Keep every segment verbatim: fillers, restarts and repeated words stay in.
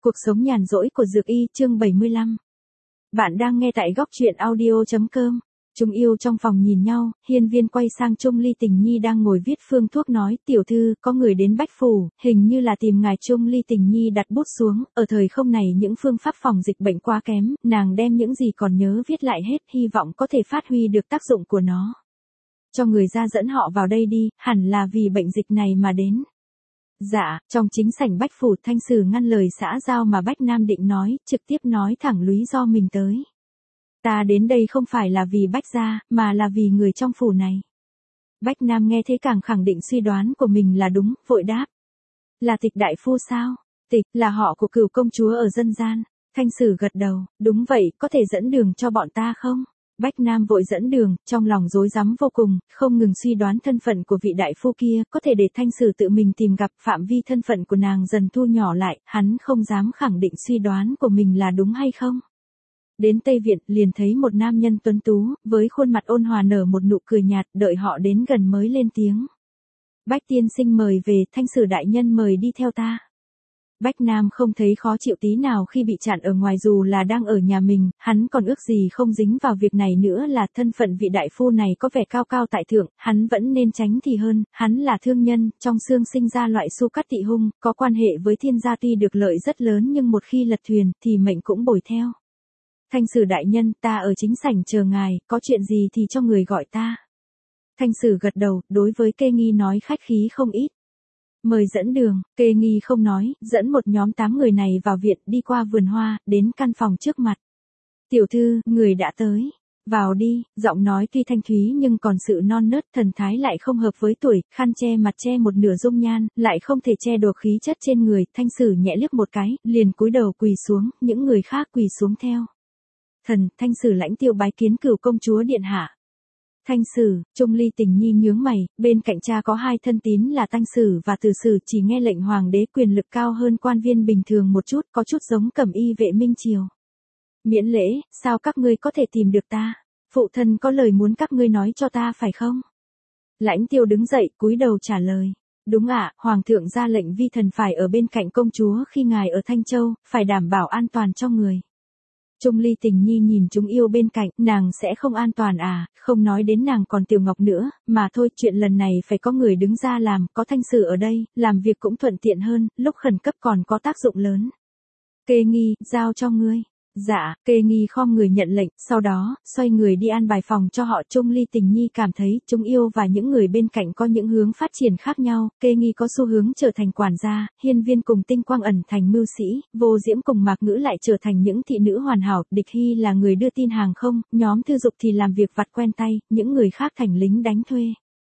Cuộc sống nhàn rỗi của Dược Y chương bảy mươi lăm. Bạn đang nghe tại góc truyện audio chấm com. Chúng yêu trong phòng nhìn nhau, Hiên Viên quay sang Trung Ly Tình Nhi đang ngồi viết phương thuốc nói, tiểu thư, có người đến Bách Phủ, hình như là tìm ngài. Trung Ly Tình Nhi đặt bút xuống, ở thời không này những phương pháp phòng dịch bệnh quá kém, nàng đem những gì còn nhớ viết lại hết, hy vọng có thể phát huy được tác dụng của nó. Cho người ra dẫn họ vào đây đi, hẳn là vì bệnh dịch này mà đến. Dạ, trong chính sảnh Bách Phủ, Thanh Sử ngăn lời xã giao mà Bách Nam định nói, trực tiếp nói thẳng lý do mình tới. Ta đến đây không phải là vì Bách gia, mà là vì người trong phủ này. Bách Nam nghe thế càng khẳng định suy đoán của mình là đúng, vội đáp. Là Tịch đại phu sao? Tịch là họ của Cửu công chúa ở dân gian. Thanh Sử gật đầu, đúng vậy, có thể dẫn đường cho bọn ta không? Bách Nam vội dẫn đường, trong lòng rối rắm vô cùng, không ngừng suy đoán thân phận của vị đại phu kia, có thể để Thanh Sử tự mình tìm gặp. Phạm vi thân phận của nàng dần thu nhỏ lại, hắn không dám khẳng định suy đoán của mình là đúng hay không. Đến Tây Viện, liền thấy một nam nhân tuấn tú, với khuôn mặt ôn hòa nở một nụ cười nhạt, đợi họ đến gần mới lên tiếng. Bách tiên sinh mời về, Thanh Sử đại nhân mời đi theo ta. Bách Nam không thấy khó chịu tí nào khi bị chặn ở ngoài dù là đang ở nhà mình, hắn còn ước gì không dính vào việc này nữa là thân phận vị đại phu này có vẻ cao cao tại thượng, hắn vẫn nên tránh thì hơn, hắn là thương nhân, trong xương sinh ra loại su cắt tị hung, có quan hệ với thiên gia tuy được lợi rất lớn nhưng một khi lật thuyền thì mệnh cũng bồi theo. Thanh Sử đại nhân, ta ở chính sảnh chờ ngài, có chuyện gì thì cho người gọi ta. Thanh Sử gật đầu, đối với Kê Nghi nói khách khí không ít. Mời dẫn đường, Kê Nghi không nói, dẫn một nhóm tám người này vào viện, đi qua vườn hoa, đến căn phòng trước mặt. Tiểu thư, người đã tới. Vào đi, giọng nói tuy thanh thúy nhưng còn sự non nớt, thần thái lại không hợp với tuổi, khăn che mặt che một nửa dung nhan, lại không thể che được khí chất trên người. Thanh Sử nhẹ liếc một cái, liền cúi đầu quỳ xuống, những người khác quỳ xuống theo. Thần, Thanh Sử lãnh Tiêu bái kiến Cửu công chúa điện hạ. Thanh Sử, Trung Ly Tình Nhi nhướng mày, bên cạnh cha có hai thân tín là Thanh Sử và Từ Sử, chỉ nghe lệnh hoàng đế, quyền lực cao hơn quan viên bình thường một chút, có chút giống Cẩm Y vệ Minh Triều. Miễn lễ, sao các ngươi có thể tìm được ta? Phụ thân có lời muốn các ngươi nói cho ta phải không? Lãnh Tiêu đứng dậy, cúi đầu trả lời. Đúng ạ, hoàng thượng ra lệnh vi thần phải ở bên cạnh công chúa khi ngài ở Thanh Châu, phải đảm bảo an toàn cho người. Trung Ly Tình Nhi nhìn chúng yêu bên cạnh, nàng sẽ không an toàn à, không nói đến nàng còn Tiểu Ngọc nữa, mà thôi, chuyện lần này phải có người đứng ra làm, có Thanh Sử ở đây, làm việc cũng thuận tiện hơn, lúc khẩn cấp còn có tác dụng lớn. Kê Nghi, giao cho ngươi. Dạ, Kê Nghi khom người nhận lệnh, sau đó, xoay người đi an bài phòng cho họ. Trung Ly Tình Nhi cảm thấy, chúng yêu và những người bên cạnh có những hướng phát triển khác nhau, Kê Nghi có xu hướng trở thành quản gia, Hiên Viên cùng Tinh Quang ẩn thành mưu sĩ, Vô Diễm cùng Mạc Ngữ lại trở thành những thị nữ hoàn hảo, Địch Hy là người đưa tin hàng không, nhóm Thư Dục thì làm việc vặt quen tay, những người khác thành lính đánh thuê.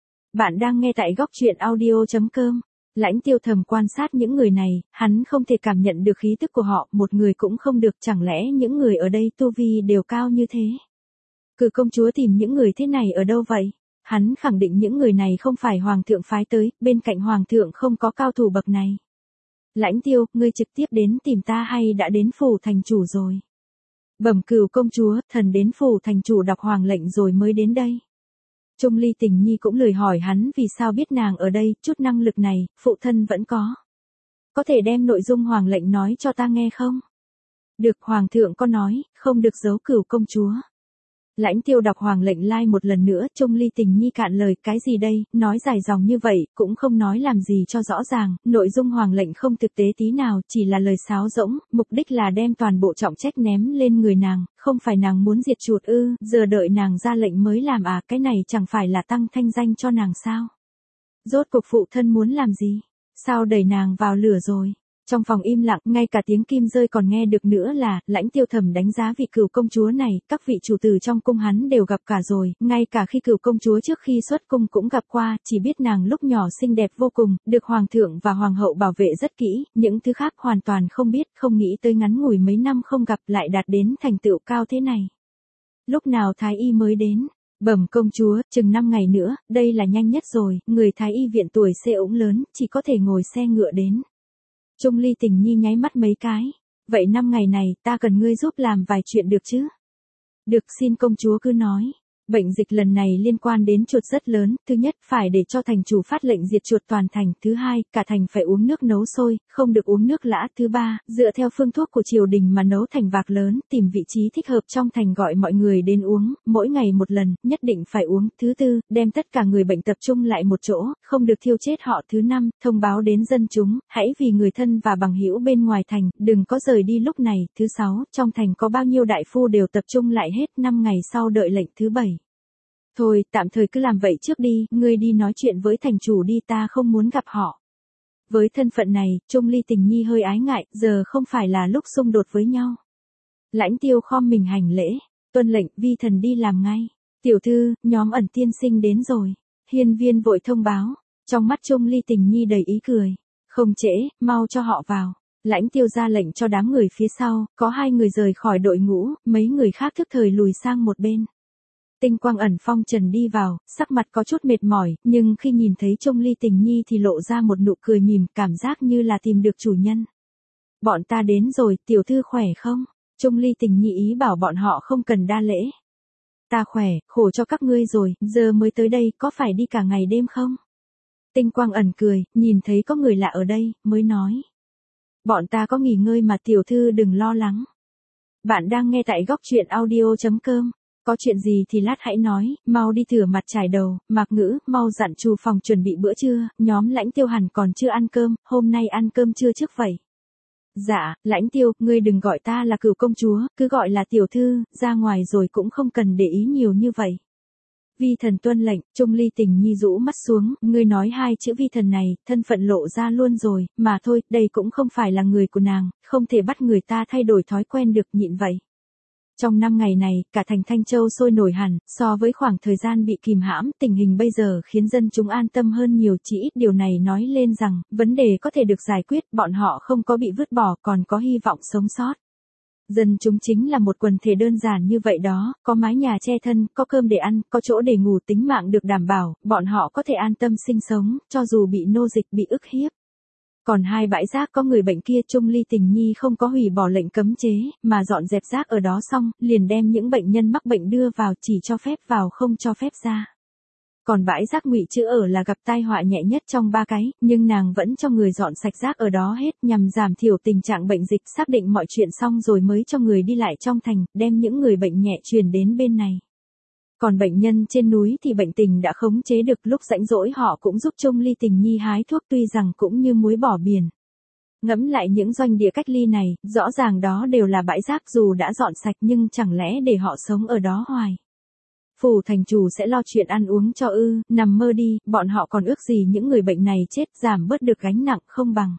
Bạn đang nghe tại góc truyện audio chấm com. Lãnh Tiêu thầm quan sát những người này, hắn không thể cảm nhận được khí tức của họ, một người cũng không được, chẳng lẽ những người ở đây tu vi đều cao như thế? Cửu công chúa tìm những người thế này ở đâu vậy? Hắn khẳng định những người này không phải hoàng thượng phái tới, bên cạnh hoàng thượng không có cao thủ bậc này. Lãnh Tiêu, ngươi trực tiếp đến tìm ta hay đã đến phủ thành chủ rồi? Bẩm Cửu công chúa, thần đến phủ thành chủ đọc hoàng lệnh rồi mới đến đây. Trung Ly Tình Nhi cũng lười hỏi hắn vì sao biết nàng ở đây, chút năng lực này, phụ thân vẫn có. Có thể đem nội dung hoàng lệnh nói cho ta nghe không? Được, hoàng thượng có nói, không được giấu Cửu công chúa. Lãnh Tiêu đọc hoàng lệnh lai like một lần nữa, Trung Ly Tình Nhi cạn lời, cái gì đây, nói dài dòng như vậy, cũng không nói làm gì cho rõ ràng, nội dung hoàng lệnh không thực tế tí nào, chỉ là lời sáo rỗng, mục đích là đem toàn bộ trọng trách ném lên người nàng, không phải nàng muốn diệt chuột ư, giờ đợi nàng ra lệnh mới làm à, cái này chẳng phải là tăng thanh danh cho nàng sao? Rốt cuộc phụ thân muốn làm gì? Sao đẩy nàng vào lửa rồi? Trong phòng im lặng, ngay cả tiếng kim rơi còn nghe được nữa là, Lãnh Tiêu thầm đánh giá vị Cửu công chúa này, các vị chủ tử trong cung hắn đều gặp cả rồi, ngay cả khi Cửu công chúa trước khi xuất cung cũng gặp qua, chỉ biết nàng lúc nhỏ xinh đẹp vô cùng, được hoàng thượng và hoàng hậu bảo vệ rất kỹ, những thứ khác hoàn toàn không biết, không nghĩ tới ngắn ngủi mấy năm không gặp lại đạt đến thành tựu cao thế này. Lúc nào Thái y mới đến? Bẩm công chúa, chừng năm ngày nữa, đây là nhanh nhất rồi, người Thái y viện tuổi xe ủng lớn, chỉ có thể ngồi xe ngựa đến. Trung Ly Tình Nhi nháy mắt mấy cái. Vậy năm ngày này, ta cần ngươi giúp làm vài chuyện được chứ? Được, xin công chúa cứ nói. Bệnh dịch lần này liên quan đến chuột rất lớn, thứ nhất phải để cho thành chủ phát lệnh diệt chuột toàn thành, thứ hai, cả thành phải uống nước nấu sôi, không được uống nước lã, thứ ba, dựa theo phương thuốc của triều đình mà nấu thành vạc lớn, tìm vị trí thích hợp trong thành gọi mọi người đến uống, mỗi ngày một lần, nhất định phải uống, thứ tư, đem tất cả người bệnh tập trung lại một chỗ, không được thiêu chết họ, thứ năm, thông báo đến dân chúng, hãy vì người thân và bằng hữu bên ngoài thành, đừng có rời đi lúc này, thứ sáu, trong thành có bao nhiêu đại phu đều tập trung lại hết, năm ngày sau đợi lệnh, thứ bảy. Thôi, tạm thời cứ làm vậy trước đi, ngươi đi nói chuyện với thành chủ đi, ta không muốn gặp họ. Với thân phận này, Trung Ly Tình Nhi hơi ái ngại, giờ không phải là lúc xung đột với nhau. Lãnh Tiêu khom mình hành lễ, tuân lệnh, vi thần đi làm ngay. Tiểu thư, nhóm Ẩn tiên sinh đến rồi. Hiên viên vội thông báo, trong mắt Trung Ly Tình Nhi đầy ý cười. Không trễ, mau cho họ vào. Lãnh Tiêu ra lệnh cho đám người phía sau, có hai người rời khỏi đội ngũ, mấy người khác thức thời lùi sang một bên. Tinh Quang Ẩn phong trần đi vào, sắc mặt có chút mệt mỏi, nhưng khi nhìn thấy Trung Ly Tình Nhi thì lộ ra một nụ cười mỉm, cảm giác như là tìm được chủ nhân. Bọn ta đến rồi, tiểu thư khỏe không? Trung Ly Tình Nhi ý bảo bọn họ không cần đa lễ. Ta khỏe, khổ cho các ngươi rồi, giờ mới tới đây, có phải đi cả ngày đêm không? Tinh Quang Ẩn cười, nhìn thấy có người lạ ở đây, mới nói. Bọn ta có nghỉ ngơi mà, tiểu thư đừng lo lắng. Bạn đang nghe tại góc truyện audio chấm com. Có chuyện gì thì lát hãy nói, mau đi rửa mặt chải đầu, Mạc Ngữ, mau dặn Trù phòng chuẩn bị bữa trưa, nhóm Lãnh Tiêu hẳn còn chưa ăn cơm, hôm nay ăn cơm trưa trước vậy. Dạ, Lãnh Tiêu, ngươi đừng gọi ta là Cửu công chúa, cứ gọi là tiểu thư, ra ngoài rồi cũng không cần để ý nhiều như vậy. Vi thần tuân lệnh, Trung Ly Tình Nhi rũ mắt xuống, ngươi nói hai chữ vi thần này, thân phận lộ ra luôn rồi, mà thôi, đây cũng không phải là người của nàng, không thể bắt người ta thay đổi thói quen được, nhịn vậy. Trong năm ngày này, cả thành Thanh Châu sôi nổi hẳn, so với khoảng thời gian bị kìm hãm, tình hình bây giờ khiến dân chúng an tâm hơn nhiều, chỉ ít điều này nói lên rằng, vấn đề có thể được giải quyết, bọn họ không có bị vứt bỏ, còn có hy vọng sống sót. Dân chúng chính là một quần thể đơn giản như vậy đó, có mái nhà che thân, có cơm để ăn, có chỗ để ngủ, tính mạng được đảm bảo, bọn họ có thể an tâm sinh sống, cho dù bị nô dịch, bị ức hiếp. Còn hai bãi rác có người bệnh kia, Trung Ly Tình Nhi không có hủy bỏ lệnh cấm chế, mà dọn dẹp rác ở đó xong, liền đem những bệnh nhân mắc bệnh đưa vào, chỉ cho phép vào không cho phép ra. Còn bãi rác Ngụy Chữ ở là gặp tai họa nhẹ nhất trong ba cái, nhưng nàng vẫn cho người dọn sạch rác ở đó hết, nhằm giảm thiểu tình trạng bệnh dịch, xác định mọi chuyện xong rồi mới cho người đi lại trong thành, đem những người bệnh nhẹ truyền đến bên này. Còn bệnh nhân trên núi thì bệnh tình đã khống chế được, lúc rảnh rỗi họ cũng giúp Trung Ly Tình Nhi hái thuốc, tuy rằng cũng như muối bỏ biển. Ngẫm lại những doanh địa cách ly này, rõ ràng đó đều là bãi rác, dù đã dọn sạch nhưng chẳng lẽ để họ sống ở đó hoài. Phủ thành chủ sẽ lo chuyện ăn uống cho ư, nằm mơ đi, bọn họ còn ước gì những người bệnh này chết, giảm bớt được gánh nặng không bằng.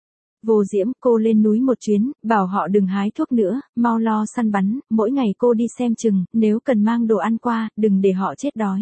Vô Diễm, cô lên núi một chuyến, bảo họ đừng hái thuốc nữa, mau lo săn bắn, mỗi ngày cô đi xem chừng, nếu cần mang đồ ăn qua, đừng để họ chết đói.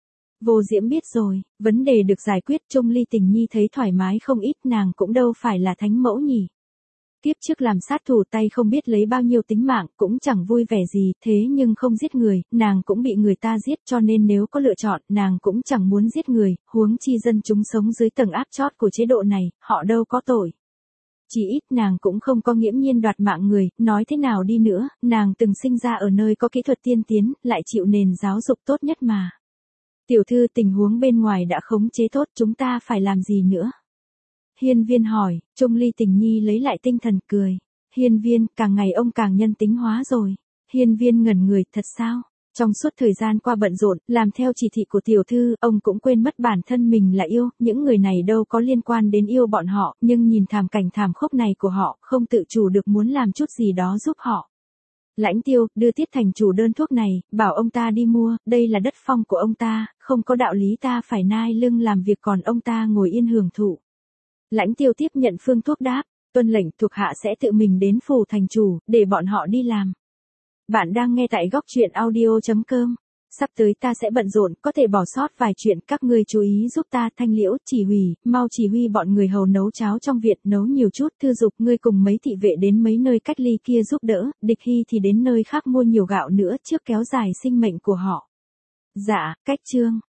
Vô Diễm biết rồi, vấn đề được giải quyết, Trung Ly Tình Nhi thấy thoải mái không ít, nàng cũng đâu phải là thánh mẫu nhỉ. Tiếp trước làm sát thủ tay không biết lấy bao nhiêu tính mạng, cũng chẳng vui vẻ gì, thế nhưng không giết người, nàng cũng bị người ta giết, cho nên nếu có lựa chọn, nàng cũng chẳng muốn giết người, huống chi dân chúng sống dưới tầng áp chót của chế độ này, họ đâu có tội. Chỉ ít nàng cũng không có nghiễm nhiên đoạt mạng người, nói thế nào đi nữa, nàng từng sinh ra ở nơi có kỹ thuật tiên tiến, lại chịu nền giáo dục tốt nhất mà. Tiểu thư, tình huống bên ngoài đã khống chế tốt, chúng ta phải làm gì nữa? Hiên viên hỏi, Trung Ly Tình Nhi lấy lại tinh thần cười. Hiên viên, càng ngày ông càng nhân tính hóa rồi. Hiên viên ngẩn người, thật sao? Trong suốt thời gian qua bận rộn, làm theo chỉ thị của tiểu thư, ông cũng quên mất bản thân mình là yêu, những người này đâu có liên quan đến yêu bọn họ, nhưng nhìn thảm cảnh thảm khốc này của họ, không tự chủ được muốn làm chút gì đó giúp họ. Lãnh Tiêu, đưa Tiết thành chủ đơn thuốc này, bảo ông ta đi mua, đây là đất phong của ông ta, không có đạo lý ta phải nai lưng làm việc còn ông ta ngồi yên hưởng thụ. Lãnh Tiêu tiếp nhận phương thuốc đáp, tuân lệnh, thuộc hạ sẽ tự mình đến phủ thành chủ, để bọn họ đi làm. Bạn đang nghe tại góc truyện audio chấm com. Sắp tới ta sẽ bận rộn, có thể bỏ sót vài chuyện, các ngươi chú ý giúp ta. Thanh Liễu, chỉ huy, mau chỉ huy bọn người hầu nấu cháo trong viện, nấu nhiều chút. Thư Dục, ngươi cùng mấy thị vệ đến mấy nơi cách ly kia giúp đỡ, Địch Hy thì đến nơi khác mua nhiều gạo nữa, trước kéo dài sinh mệnh của họ. Dạ, cách chương.